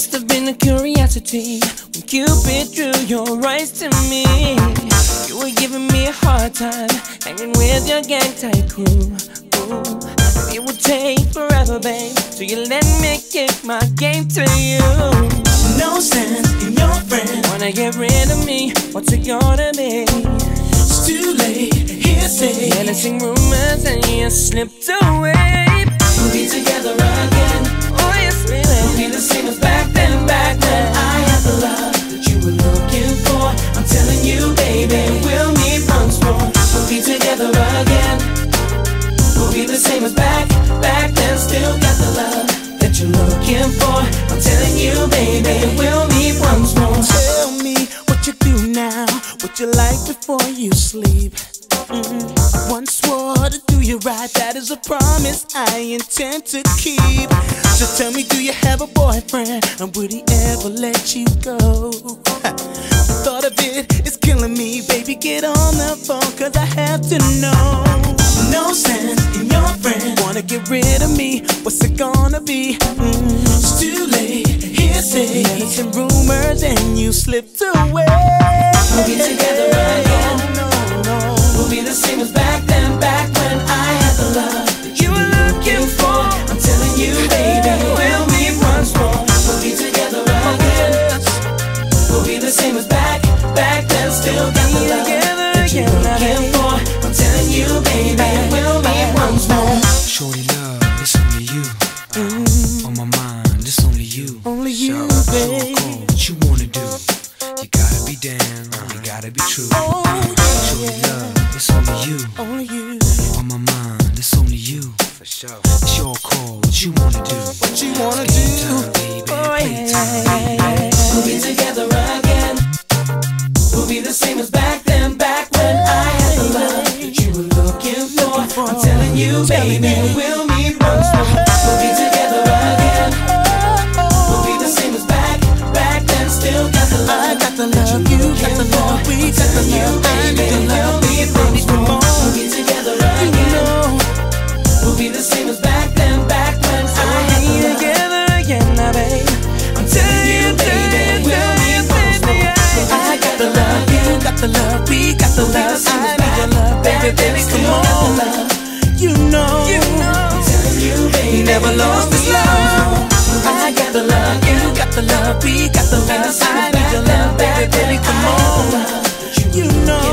Must have been a curiosity when Cupid drew your eyes to me. You were giving me a hard time, hanging with your gang type crew. Ooh, it would take forever, babe, so you let me give my game to you. No sense in your friend, wanna get rid of me, what's it gonna be? It's too late, hearsay, menacing rumors and you slipped away. We'll be together again, oh yes we will. We'll be the same as back then, back when I had the love that you were looking for. I'm telling you baby, we'll meet once more. We'll be together again, we'll be the same as back then. Still got the love that you're looking for. I'm telling you baby, we'll meet once more. Tell me what you do now, what you like before you sleep. I once swore to do you right, that is a promise I intend to keep. So tell me, do you have a boyfriend, and would he ever let you go? The thought of it is killing me, baby, get on the phone, cause I have to know. No sense in your friend, wanna get rid of me, what's it gonna be? It's too late, hearsay, medicine rumors, and you slipped away. We'll be together again, we'll be the same as back then, back when I had the love that you were looking for. I'm telling you baby, we'll meet once more. We'll be together again, we'll be the same as back then. Still got the love that you're looking for. I'm telling you baby, we'll meet once more. Shorty love, it's only you. On my mind, it's only you. Only you, babe. What you wanna do? You gotta be down, you gotta be true. Shorty love, it's only you. Only you. On my mind, it's only you. For sure. It's your call, what you wanna do? What you wanna do? Time, baby, oh playtime, yeah. We'll be together again, we'll be the same as back then, back when I had the love that you were looking for. I'm telling you baby, we'll meet once more. We'll be together again, we'll be the same as back then. Still got the love, I got the love, you got the love, we got the love, baby, we'll meet once more. We'll be together again, we'll be the same as back then, back when I had the love. Together again now babe, I'm telling you baby, we'll meet once more. I got the love, you got the love, we got the love, I need your love, baby, baby, come on. You know, I'm telling you baby, never lost this love. I got the love, you got the love, we got the love, I need your love, baby, baby, come on. You know.